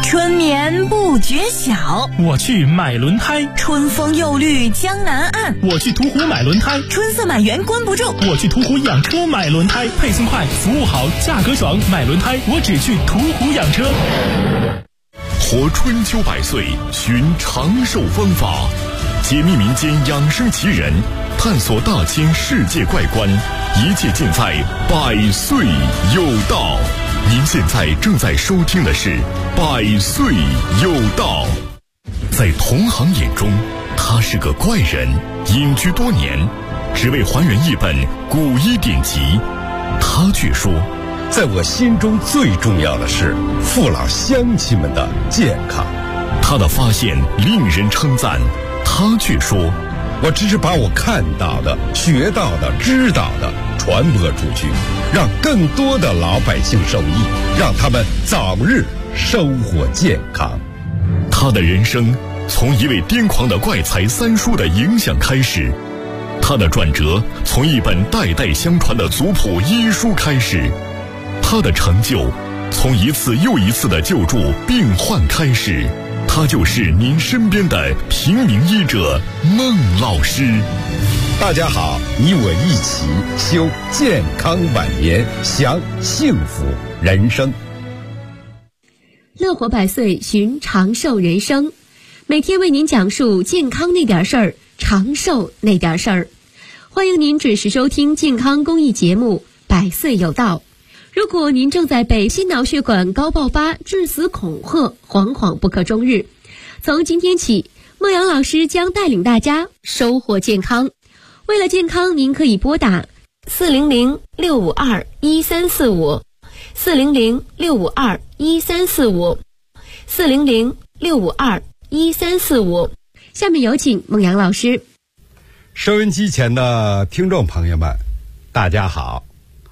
春眠不觉晓， 我去买轮胎； 春风又绿江南岸， 我去途湖买轮胎； 春色满园关不住， 我去途湖养车买轮胎。配送快，服务好，价格爽，买轮胎我只去途湖养车。 活春秋百岁，寻长寿方法，解密民间养生奇人，探索大千世界怪观，一切尽在百岁有道。您现在正在收听的是百岁有道。在同行眼中，他是个怪人，隐居多年，只为还原一本古医典籍。他却说， 在我心中最重要的是父老乡亲们的健康。 他的发现令人称赞，他却说， 我只是把我看到的、学到的、知道的传播出去，让更多的老百姓受益，让他们早日收获健康。 他的人生从一位癫狂的怪才三叔的影响开始，他的转折从一本代代相传的族谱医书开始，他的成就从一次又一次的救助病患开始。他就是您身边的平民医者孟老师。 大家好，你我一起修健康晚年，享幸福人生。 乐活百岁，寻长寿人生，每天为您讲述健康那点事儿，长寿那点事儿。欢迎您准时收听健康公益节目《百岁有道》。如果您正在被心脑血管高爆发、致死恐吓，惶惶不可终日，从今天起，孟阳老师将带领大家收获健康。为了健康，您可以拨打400-652-1345 400-652-1345 400-652-1345。下面有请孟阳老师。 收音机前的听众朋友们，大家好。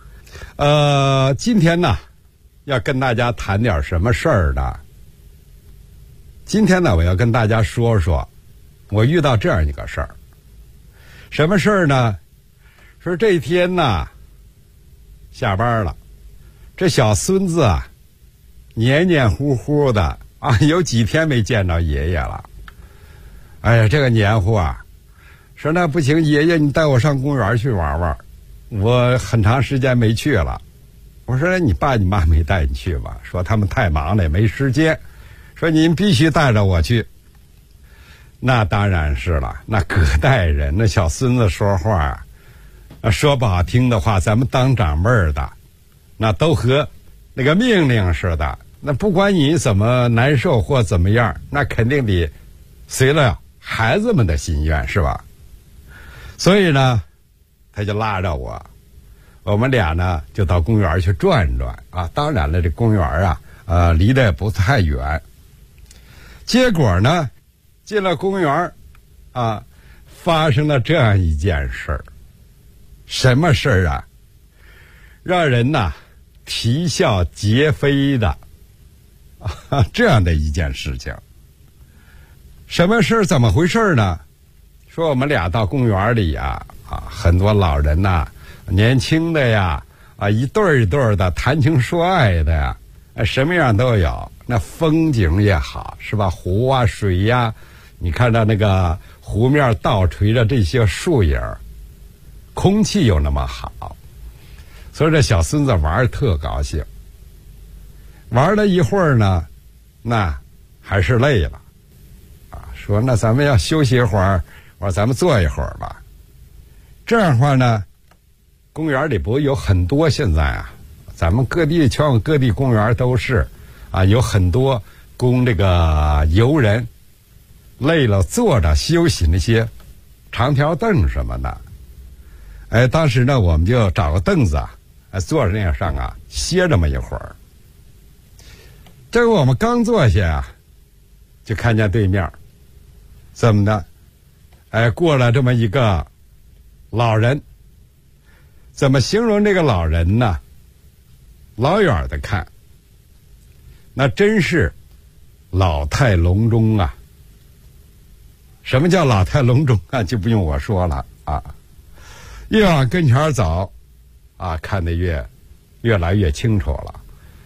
今天呢，要跟大家谈点什么事儿呢？今天呢，我要跟大家说说，我遇到这样一个事儿。什么事儿呢？说这一天呢，下班了，这小孙子啊，黏黏糊糊的啊，有几天没见着爷爷了。哎呀，这个黏糊啊，说那不行，爷爷你带我上公园去玩玩。我很长时间没去了，我说你爸你妈没带你去吧？说他们太忙了，也没时间。说您必须带着我去。那当然是了，那隔代人，那小孙子说话，说不好听的话，咱们当长辈的，那都和那个命令似的。那不管你怎么难受或怎么样，那肯定得随了孩子们的心愿，是吧？所以呢，他就拉着我们俩呢就到公园去转转啊。当然了，这公园啊，离得也不太远。结果呢，进了公园啊，发生了这样一件事儿。什么事儿啊？让人呐啼笑皆非的这样的一件事情。什么事儿？怎么回事呢？说我们俩到公园里呀，很多老人呐，年轻的呀，一对儿一对儿的谈情说爱的呀，什么样都有。那风景也好，是吧？湖啊水呀，你看到那个湖面倒垂着这些树影，空气又那么好，所以这小孙子玩儿特高兴。玩了一会儿呢，那还是累了说那咱们要休息一会儿，我说咱们坐一会儿吧。这样的话呢，公园里不有很多，现在啊，咱们全国各地公园都是有很多供这个游人累了坐着休息那些长条凳什么的。当时呢，我们就找个凳子坐着那上歇这么一会儿。这个我们刚坐下就看见对面怎么的，过了这么一个老人。怎么形容这个老人呢？老远的看，那真是老态龙钟啊。什么叫老态龙钟就不用我说了越往跟前走看得越来越清楚了。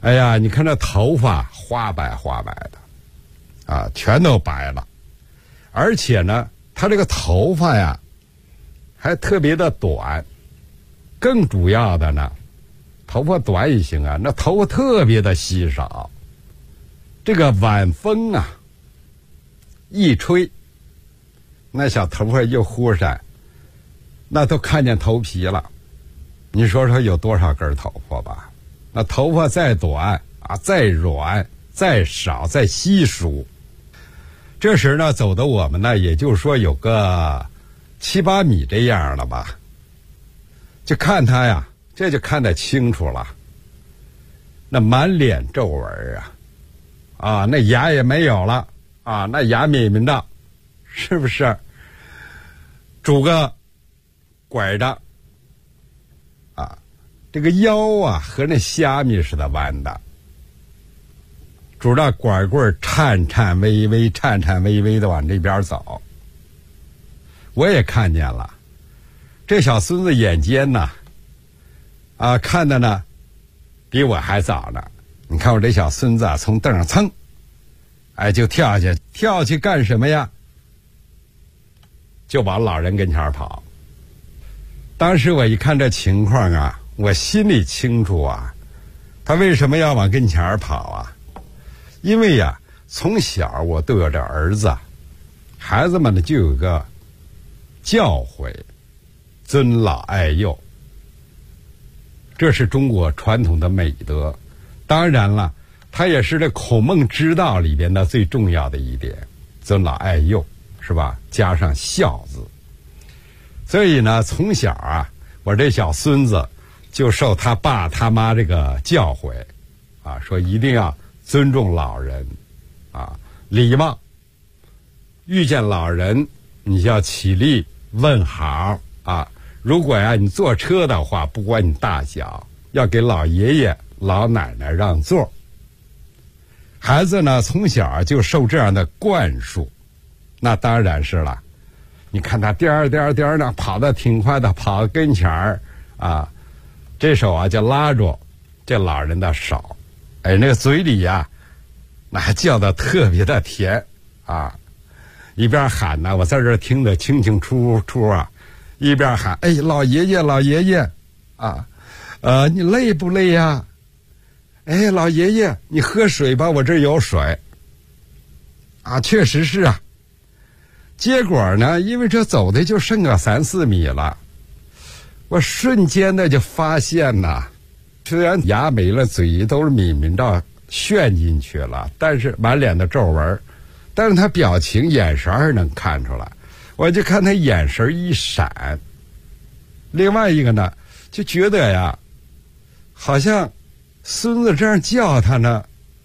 哎呀，你看这头发花白花白的，啊，全都白了，而且呢，他这个头发呀，还特别的短。更主要的呢，头发短也行啊，那头发特别的稀少。这个晚风啊，一吹，那小头发一忽闪，那都看见头皮了。你说说有多少根头发吧？那头发再短啊，再软，再少，再稀疏，这时呢，走的我们呢，也就是说有个7、8米这样了吧。就看他呀，这就看得清楚了。那满脸皱纹啊，那牙也没有了啊，那牙抿抿的，是不是？拄个拐着啊，这个腰啊和那虾米似的弯的，拄着拐棍颤颤巍巍的往这边走。我也看见了。这小孙子眼尖呐，啊，看的呢，比我还早呢。你看我这小孙子啊，从凳上噌，哎，就跳下去，跳去干什么呀？就往老人跟前跑。当时我一看这情况啊，我心里清楚啊，他为什么要往跟前跑啊？因为呀，从小我都有这儿子，孩子们呢就有个教诲。尊老爱幼，这是中国传统的美德。当然了，它也是这孔孟之道里边的最重要的一点，尊老爱幼，是吧？加上孝字。所以呢，从小啊，我这小孙子就受他爸他妈这个教诲，啊，说一定要尊重老人，啊，礼貌。遇见老人，你就要起立问好啊。如果呀你坐车的话，不管你大小，要给老爷爷老奶奶让座。孩子呢从小就受这样的灌输，那当然是了。你看他颠儿颠儿颠儿呢，跑得挺快的，跑到跟前儿啊，这手啊就拉住这老人的手，哎，那个嘴里呀，那还叫得特别的甜啊，一边喊呢，我在这儿听得清清楚楚啊。一边喊，哎，老爷爷老爷爷啊，你累不累呀？哎，老爷爷你喝水吧，我这儿有水啊。确实是啊。结果呢，因为这走的就剩个3、4米了，我瞬间的就发现呐，虽然牙没了，嘴都是抿抿到旋进去了，但是满脸的皱纹，但是他表情眼神还能看出来。我就看他眼神一闪，另外一个呢，就觉得呀，好像孙子这样叫他呢，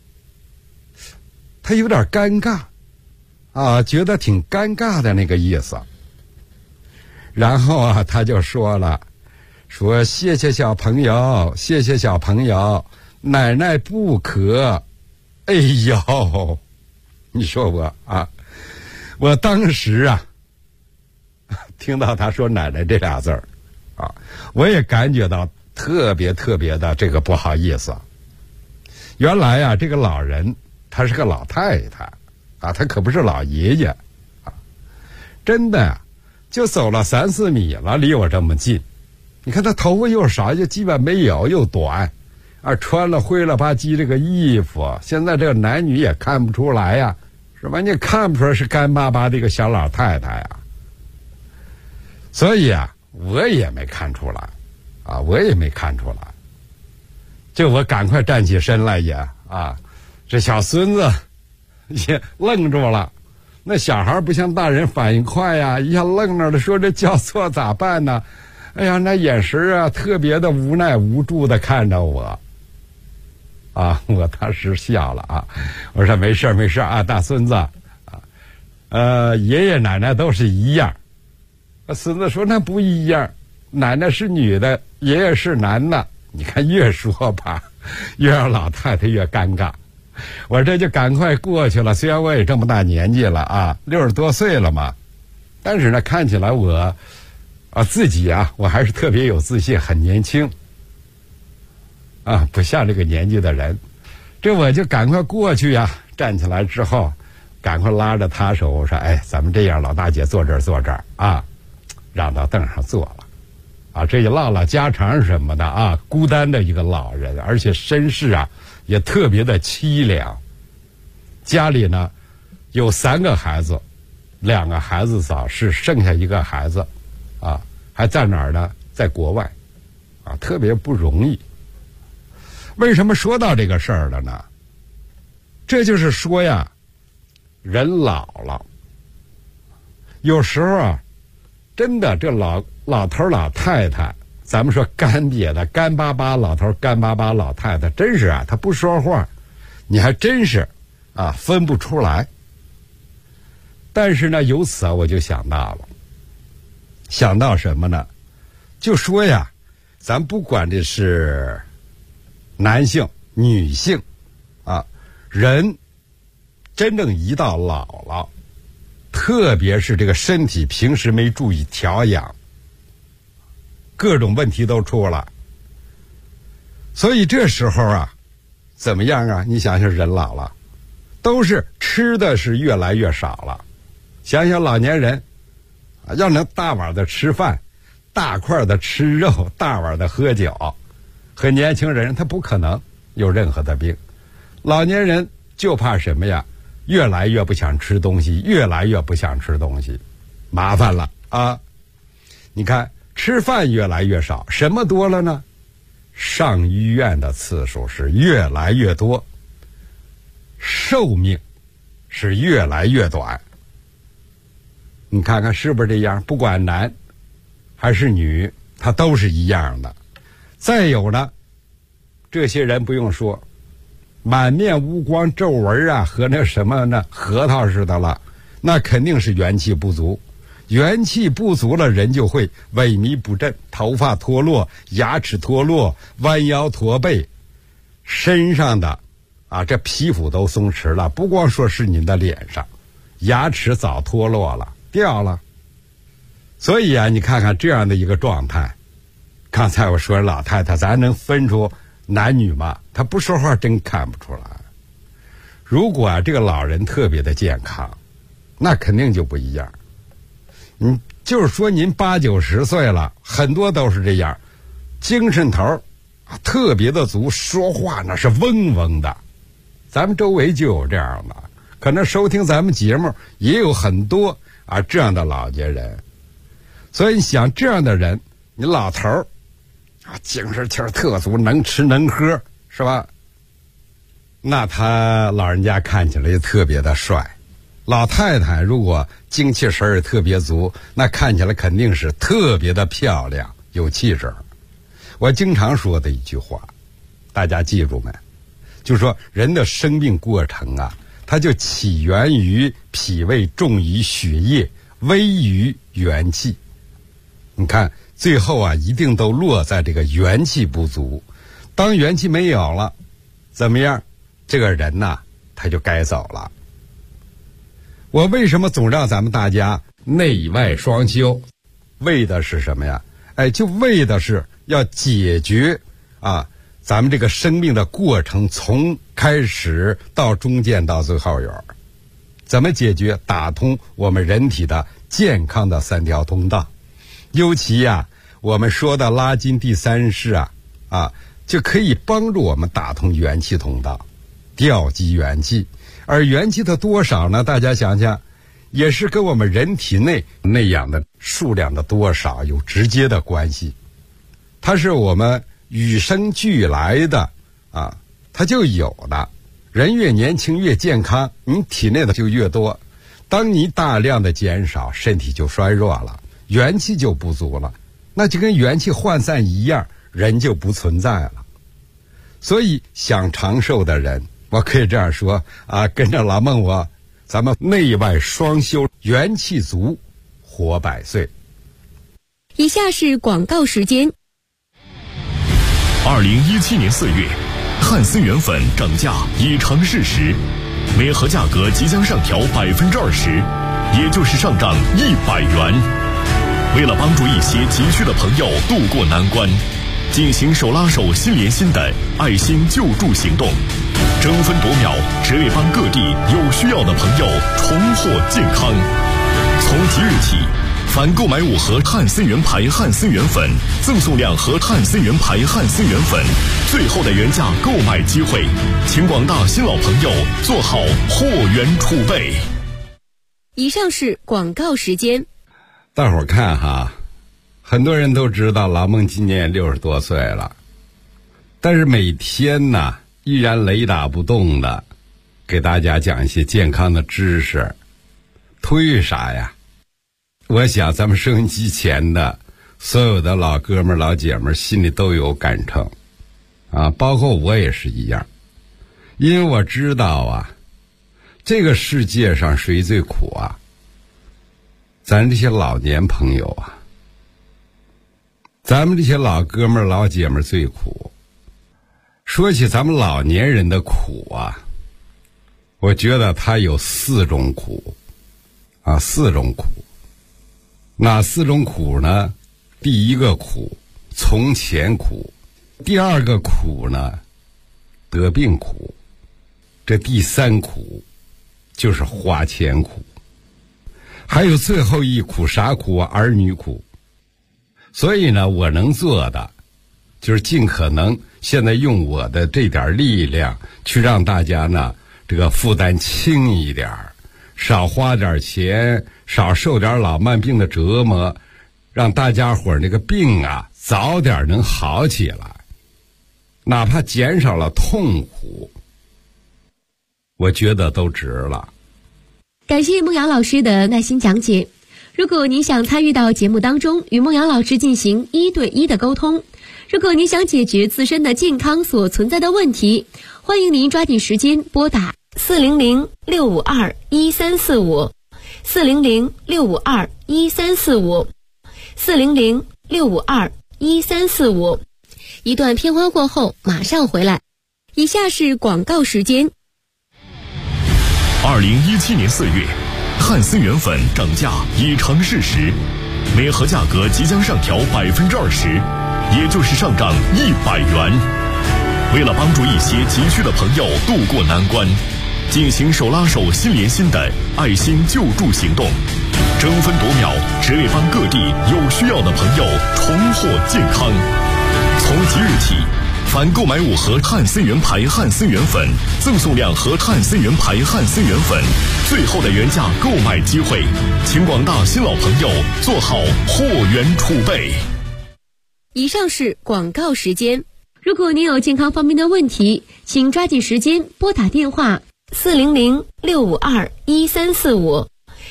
他有点尴尬，啊，觉得挺尴尬的那个意思。然后啊，他就说了，说谢谢小朋友，谢谢小朋友，奶奶不渴。哎呦，你说我啊，我当时啊。听到他说奶奶这俩字儿啊，我也感觉到特别的这个不好意思。原来啊，这个老人他是个老太太啊，他可不是老爷爷啊，真的呀，就走了3、4米了，离我这么近。你看他头发又少，就基本没有，又短啊，穿了灰了吧唧这个衣服，现在这个男女也看不出来呀，是吧？你看不出来是干巴巴的一个小老太太呀。所以啊，我也没看出来，啊，我也没看出来。就我赶快站起身来也啊，这小孙子也愣住了。那小孩不像大人反应快呀，一下愣那了，说这叫错咋办呢？哎呀，那眼神啊，特别的无奈无助的看着我。啊，我当时笑了啊，我说没事没事啊，大孙子啊，爷爷奶奶都是一样。孙子说那不一样，奶奶是女的，爷爷是男的。你看越说吧，越让老太太越尴尬。我这就赶快过去了，虽然我也这么大年纪了啊，60多岁了嘛，但是呢，看起来我自己啊，我还是特别有自信，很年轻啊，不像这个年纪的人这我就赶快过去呀，站起来之后赶快拉着他手，我说哎，咱们这样，老大姐坐这儿啊，让到凳上坐了啊，这也唠唠家常什么的啊，孤单的一个老人，而且身世啊也特别的凄凉，家里呢有3个孩子，2个孩子早逝，剩下1个孩子啊还在哪儿呢？在国外啊，特别不容易。为什么说到这个事儿了呢？这就是说呀，人老了，有时候啊，真的这老头老太太，咱们说干瘪的干巴巴老头干巴巴老太太，真是啊，他不说话，你还真是啊分不出来。但是呢，由此啊，我就想到什么呢？就说呀，咱不管这是男性、女性啊，人真正一到老了，特别是这个身体平时没注意调养，各种问题都出了。所以这时候啊，怎么样啊？你想想，人老了，都是吃的是越来越少了。想想老年人啊，要能大碗的吃饭，大块的吃肉，大碗的喝酒，和年轻人他不可能有任何的病。老年人就怕什么呀？越来越不想吃东西，越来越不想吃东西，麻烦了啊！你看吃饭越来越少，什么多了呢？上医院的次数是越来越多，寿命是越来越短。你看看是不是这样？不管男还是女，他都是一样的。再有呢，这些人不用说，满面无光、皱纹啊，和那什么呢，核桃似的了，那肯定是元气不足。元气不足了，人就会萎靡不振，头发脱落，牙齿脱落，弯腰驼背，身上的啊这皮肤都松弛了，不光说是你的脸上，牙齿早脱落了，掉了。所以啊，你看看这样的一个状态，刚才我说老太太，咱能分出男女吗？她不说话真看不出来。如果啊这个老人特别的健康，那肯定就不一样。就是说您80、90岁了，很多都是这样，精神头特别的足，说话那是嗡嗡的。咱们周围就有这样的，可能收听咱们节目也有很多啊这样的老年人。所以你想这样的人，你老头儿啊精神气儿特足，能吃能喝，是吧？那他老人家看起来也特别的帅。老太太如果精气神儿特别足，那看起来肯定是特别的漂亮，有气质。我经常说的一句话，大家记住没？就说人的生命过程啊，它就起源于脾胃，重于血液，微于元气。你看最后啊，一定都落在这个元气不足。当元气没有了，怎么样？这个人呐，他就该走了。我为什么总让咱们大家内外双修？为的是什么呀？就为的是要解决啊，咱们这个生命的过程，从开始到中间到最后有怎么解决？打通我们人体的健康的3条通道。尤其呀，我们说的拉筋第3式啊，就可以帮助我们打通元气通道，调集元气。而元气的多少呢？大家想想，也是跟我们人体内内养的数量的多少有直接的关系。它是我们与生俱来的啊，它就有的。人越年轻越健康，你体内的就越多。当你大量的减少，身体就衰弱了，元气就不足了，那就跟元气涣散一样，人就不存在了。所以想长寿的人，我可以这样说啊，跟着老孟咱们内外双修，元气足，活100岁。 以下是广告时间。 2017年4月，汉森源粉涨价已成事实，每盒价格即将上调20%，也就是上涨100元。为了帮助一些急需的朋友渡过难关， 进行手拉手心连心的爱心救助行动，争分夺秒，只为帮各地有需要的朋友重获健康。从即日起，凡购买5盒汉森源牌汉森源粉，赠送2盒汉森源牌汉森源粉，最后的原价购买机会，请广大新老朋友做好货源储备。 以上是广告时间。 大伙儿看哈，很多人都知道老孟今年60多岁了，但是每天呢依然雷打不动的给大家讲一些健康的知识。图于啥呀？我想咱们收音机前的所有的老哥们儿老姐们儿心里都有感触啊，包括我也是一样。因为我知道啊，这个世界上谁最苦啊？咱这些老年朋友啊，咱们这些老哥们儿老姐们儿最苦。说起咱们老年人的苦啊，我觉得它有4种苦啊，4种苦。哪4种苦呢？第一个苦，从前苦；第二个苦呢，得病苦；这第3苦就是花钱苦。还有最后一苦，啥苦啊？儿女苦。所以呢，我能做的就是尽可能现在用我的这点力量去让大家呢这个负担轻一点，少花点钱，少受点老慢病的折磨，让大家伙那个病啊早点能好起来，哪怕减少了痛苦，我觉得都值了。 感谢孟阳老师的耐心讲解。如果您想参与到节目当中，与孟阳老师进行1对1的沟通，如果您想解决自身的健康所存在的问题，欢迎您抓紧时间拨打400-652-1345 400-652-1345 400-652-1345。一段片花过后马上回来。以下是广告时间。 2017年4月，汉森源粉涨价已成事实，每盒价格即将上调20%，也就是上涨100元。为了帮助一些急需的朋友渡过难关，进行手拉手心连心的爱心救助行动，争分夺秒，只为帮各地有需要的朋友重获健康。从即日起，凡购买5盒汉森源牌汉森源粉，赠送2盒汉森源牌汉森源粉，最后的原价购买机会，请广大新老朋友做好货源储备。 以上是广告时间。如果您有健康方面的问题，请抓紧时间拨打电话400-652-1345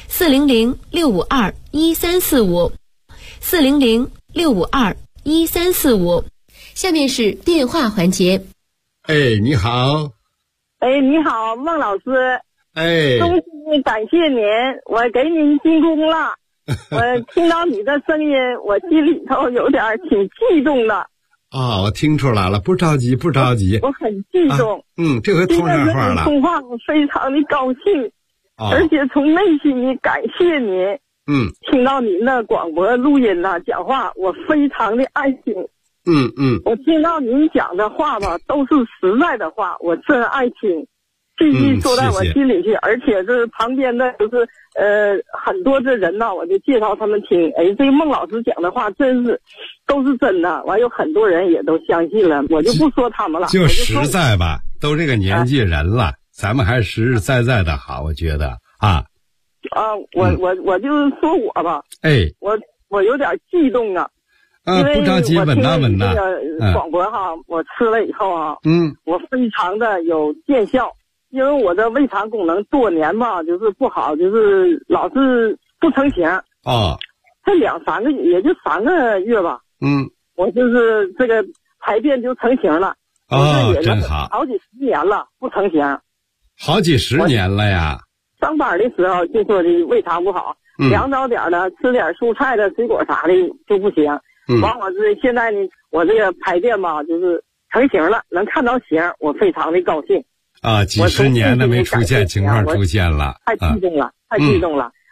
400-652-1345 400-652-1345。下面是电话环节。 哎，你好。 哎，你好，孟老师。 哎， 衷心感谢您，我给您进宫了。我听到你的声音，我心里头有点挺激动的。 啊，我听出来了，不着急，不着急。 我很激动。 这回通上话了。 通话我非常的高兴，而且从内心里感谢您。听到您的广播录音呐，讲话我非常的爱听。我听到您讲的话吧，都是实在的话，我真爱听，必须说在我心里去。而且这旁边的就是很多的人呐，我就介绍他们听。哎，这个孟老师讲的话真是都是真的，完有很多人也都相信了，我就不说他们了。 就实在吧，都这个年纪人了，咱们还实实在在的好，我觉得啊。 我就是说我吧，我有点激动啊。 不着急，稳当稳当。 广播哈，我吃了以后啊，我非常的有见效，因为我的胃肠功能多年吧，就是不好，就是老是不成型。这2-3个月，也就3个月吧。我就是这个排便就成型了。 真好。 好几10年了，不成型。 好几10年了呀。 上班的时候就说的胃肠不好，凉着点的，吃点蔬菜的、水果啥的就不行。完我这现在呢，我这个排便吧，就是成型了，能看到形，我非常的高兴。 几10年的没出现情况出现了， 太激动了，太激动了。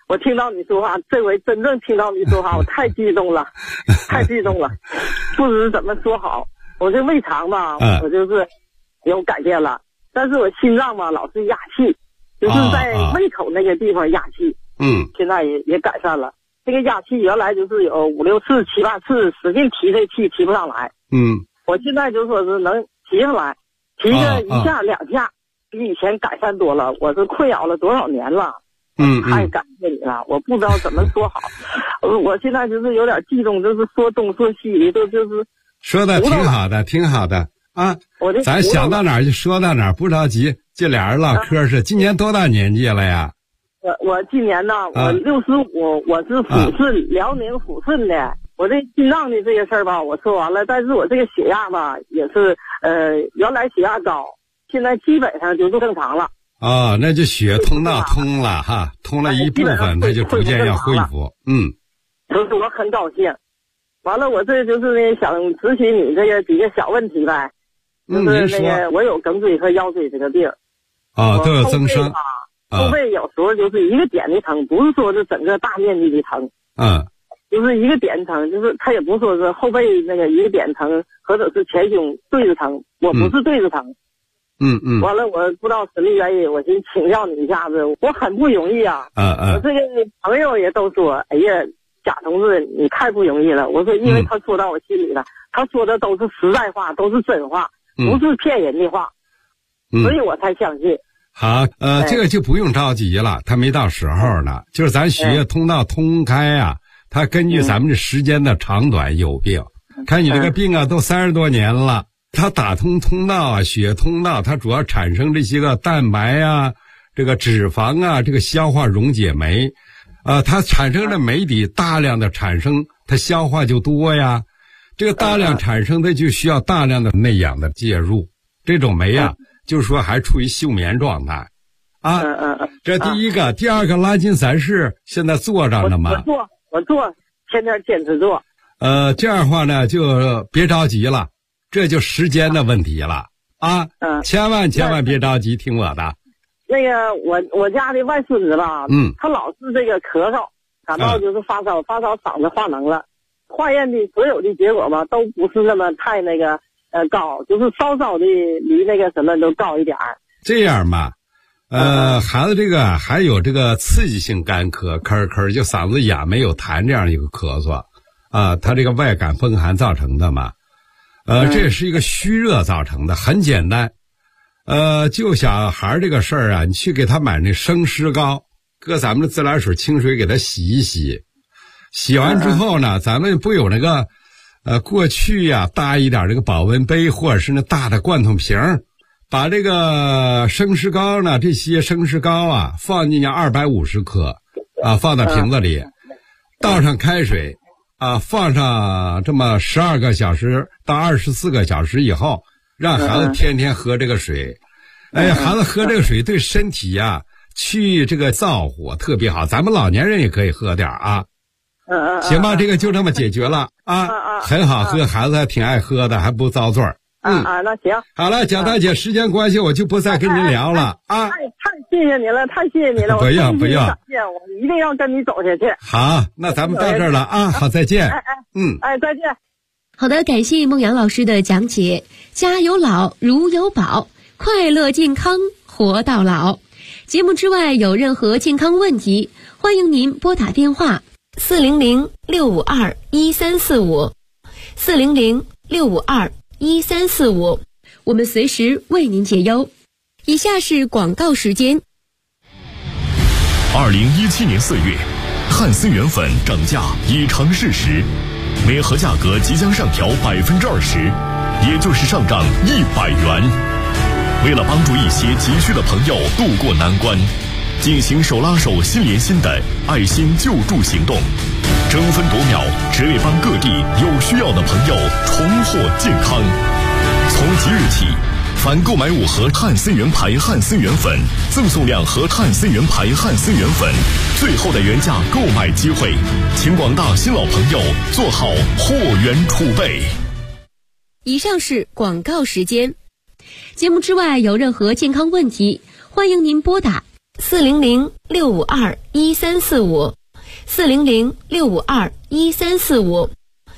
我听到你说话，这回真正听到你说话，我太激动了，太激动了，不知怎么说好。我这胃肠吧，我就是有改变了，但是我心脏吧老是压气，就是在胃口那个地方压气。现在也改善了。这个压气原来就是有5、6次、7、8次，使劲提这气提不上来。我现在就说是能提上来，提个1下2下，比以前改善多了。我是困扰了多少年了。太感谢你了，我不知道怎么说好。我现在就是有点激动，就是说东说西的，就是说的挺好的，挺好的啊。咱想到哪儿就说到哪儿，不着急。这俩人唠嗑是。今年多大年纪了呀？ 我今年呢，我65，我是抚顺，辽宁抚顺的。我这心脏的这个事儿吧，我说完了，但是我这个血压吧，也是原来血压高，现在基本上就是正常了。 那就血通道通了哈，通了一部分，它就逐渐要恢复。 就是我很高兴。完了，我这就是呢想咨询你这个几个小问题呗，就是那个我有梗椎和腰椎这个病。 都有增生。 后背有时候就是一个点的疼，不是说是整个大面积的疼。就是一个点疼，就是他也不说是后背那个一个点疼，或者是前胸对着疼，我不是对着疼。完了，我不知道什么原因，我就请教你一下子，我很不容易啊。我这个朋友也都说，哎呀，贾同志你太不容易了。我说，因为他说到我心里了，他说的都是实在话，都是真话，不是骗人的话，所以我才相信。 好，这个就不用着急了，他没到时候呢。就是咱血液通道通开啊，它根据咱们这时间的长短有病。看你这个病啊，都30多年了。它打通通道啊，血通道，它主要产生这些个蛋白啊，这个脂肪啊，这个消化溶解酶，它产生的酶体大量的产生，它消化就多呀。这个大量产生，它就需要大量的内氧的介入。这种酶啊，就是说还处于休眠状态，这第一个，第二个，拉筋散式现在做着呢吗？ 我做，天天坚持做。 这样的话呢，就别着急了。这就时间的问题了千万别着急，听我的。 那个我家的外孙子吧，他老是这个咳嗽，感冒就是发烧嗓子化脓了。化验的所有的结果吧，都不是那么太那个高，就是稍稍的离那个什么都高一点儿。 这样吧，孩子这个还有这个刺激性干咳，咳就嗓子哑没有痰这样一个咳嗽他这个外感风寒造成的嘛。这也是一个虚热造成的，很简单。就小孩这个事儿啊，你去给他买那生湿膏，搁咱们的自来水清水给他洗一洗，洗完之后呢，咱们不有那个过去呀大一点这个保温杯或者是那大的罐头瓶，把这个生湿膏呢，这些生湿膏啊放进去250克放到瓶子里，倒上开水放上这么12个小时到24个小时以后，让孩子天天喝这个水。孩子喝这个水对身体呀去这个燥火特别好，咱们老年人也可以喝点行吧，这个就这么解决了很好喝，孩子还挺爱喝的，还不遭罪儿。 那行。 好了，蒋大姐，时间关系我就不再跟您聊了太谢谢您了，太谢谢您了。 不要， 我一定要跟你走下去。 好，那咱们到这儿了好，再见。 再见。 好的，感谢孟阳老师的讲解。家有老，如有宝，快乐健康活到老。节目之外有任何健康问题，欢迎您拨打电话400-652-1345 400-652-1345，我们随时为您解忧。以下是广告时间。 2017年4月，汉森源粉涨价已成事实，每盒价格即将上调20%，也就是上涨100元。为了帮助一些急需的朋友渡过难关，进行手拉手心连心的爱心救助行动，争分夺秒，只为帮各地有需要的朋友重获健康。从即日起，凡购买5盒汉森源牌汉森源粉，赠送2盒汉森源牌汉森源粉，最后的原价购买机会，请广大新老朋友做好货源储备。 以上是广告时间。节目之外有任何健康问题，欢迎您拨打 400-652-1345 400-652-1345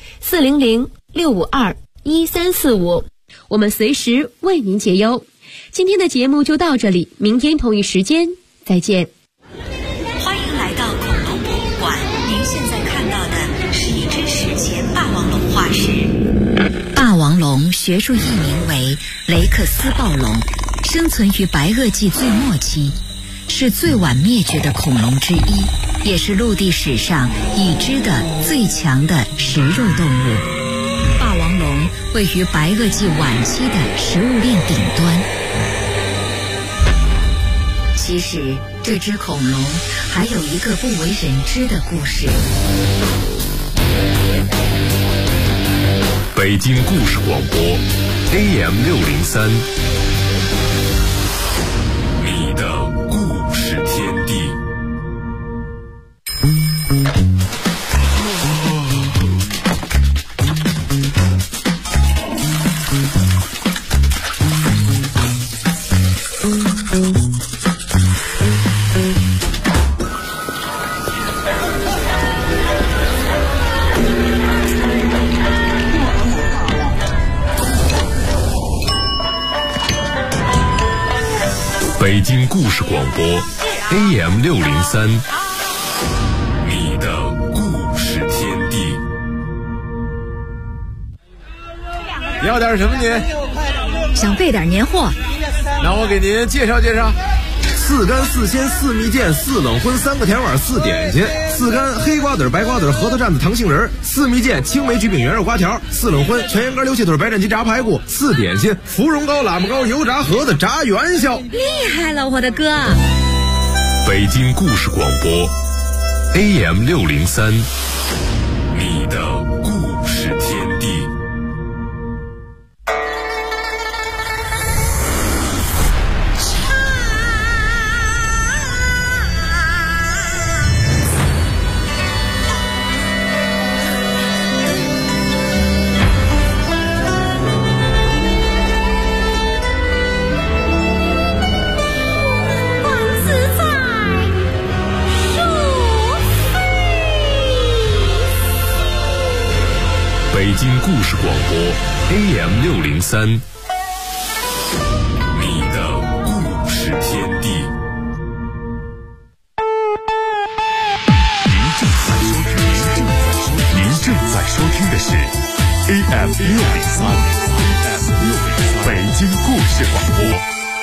400-652-1345，我们随时为您解忧。今天的节目就到这里，明天同一时间再见。 欢迎来到恐龙博物馆，您现在看到的是一只史前霸王龙化石。 霸王龙学术译名为雷克斯暴龙，生存于白垩纪最末期，是最晚灭绝的恐龙之一，也是陆地史上已知的最强的食肉动物。霸王龙位于白垩纪晚期的食物链顶端。其实这只恐龙还有一个不为人知的故事。 北京故事广播 AM603， 你的故事天地。北京故事广播 AM603， 你的故事天地。 你要点什么您？ 想备点年货， 那我给您介绍介绍。4干4鲜4蜜饯4冷荤3个甜碗4点心，4干黑瓜子白瓜子核桃蘸子糖杏仁，4蜜饯青梅橘饼圆肉瓜条，4冷荤全羊肝溜气腿白斩鸡炸排骨，4点心芙蓉糕喇嘛糕油炸盒子炸元宵。 厉害了我的哥！ 北京故事广播 AM603， 你的故事天地。北京故事广播 AM603， 你的故事天地。您正在收听的是 AM603， 北京故事广播。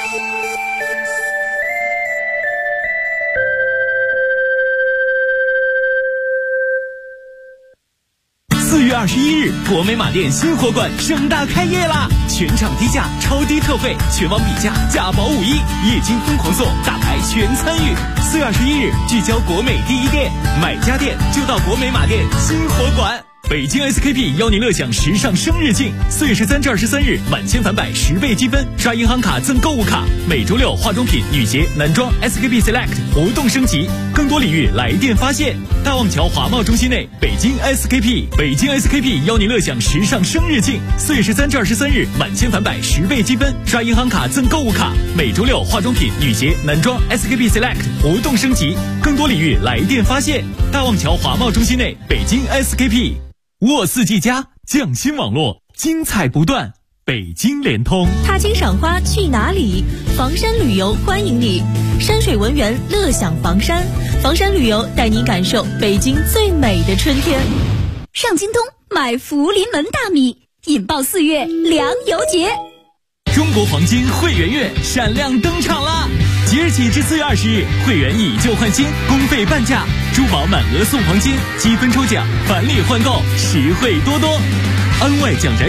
4月21日，国美马店新火馆盛大开业啦！全场低价，超低特惠，全网比价，价保51，液晶疯狂送，大牌全参与。4月21日，聚焦国美第一店，买家电就到国美马店新火馆。北京 SKP 邀您乐享时尚生日庆，4月13至23日，满千返百10倍积分，刷银行卡赠购物卡。每周六化妆品、女鞋、男装 SKP Select 活动升级，更多礼遇来电发现。大望桥华贸中心内，北京 SKP 邀您乐享时尚生日庆，4月13至23日，满千返百10倍积分，刷银行卡赠购物卡。每周六化妆品、女鞋、男装 SKP Select 活动升级，更多礼遇来电发现。大望桥华贸中心内，北京 SKP。沃4季家匠心网络，精彩不断。北京联通， 踏青赏花去哪里？房山旅游欢迎你，山水文园乐享房山，房山旅游带你感受北京最美的春天。 上京东买福临门大米，引爆4月粮油节。 中国黄金会员月闪亮登场啦！即日起至4月20日，会员以旧换新，公费半价，珠宝满额送黄金，积分抽奖，返利换购，实惠多多。安外讲宅